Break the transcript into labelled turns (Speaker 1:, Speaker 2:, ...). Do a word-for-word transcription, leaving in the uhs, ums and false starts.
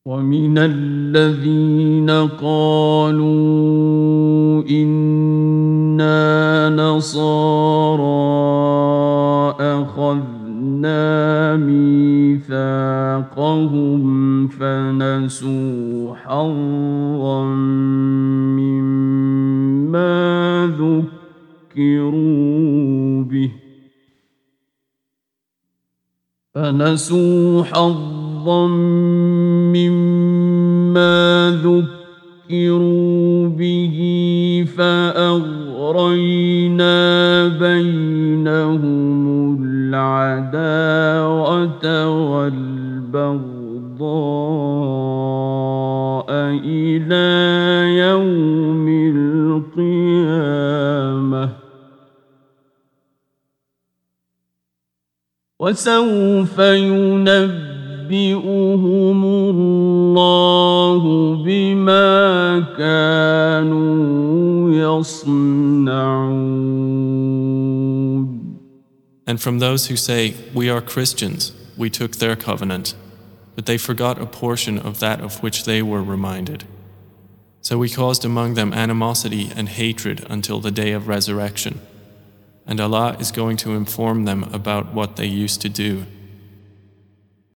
Speaker 1: ومن الذين قالوا إنا نصارى أخذنا ميثاقهم فنسوا حظا مما ذكروا به فنسوا حظا مما ذكروا به فأغرينا بينهم العداوة والبغضاء إلى يوم القيامة وسوف ينبئهم الله بما كانوا يصنعون.
Speaker 2: And from those who say, "We are Christians," we took their covenant, but they forgot a portion of that of which they were reminded. So we caused among them animosity and hatred until the day of resurrection. And Allah is going to inform them about what they used to do.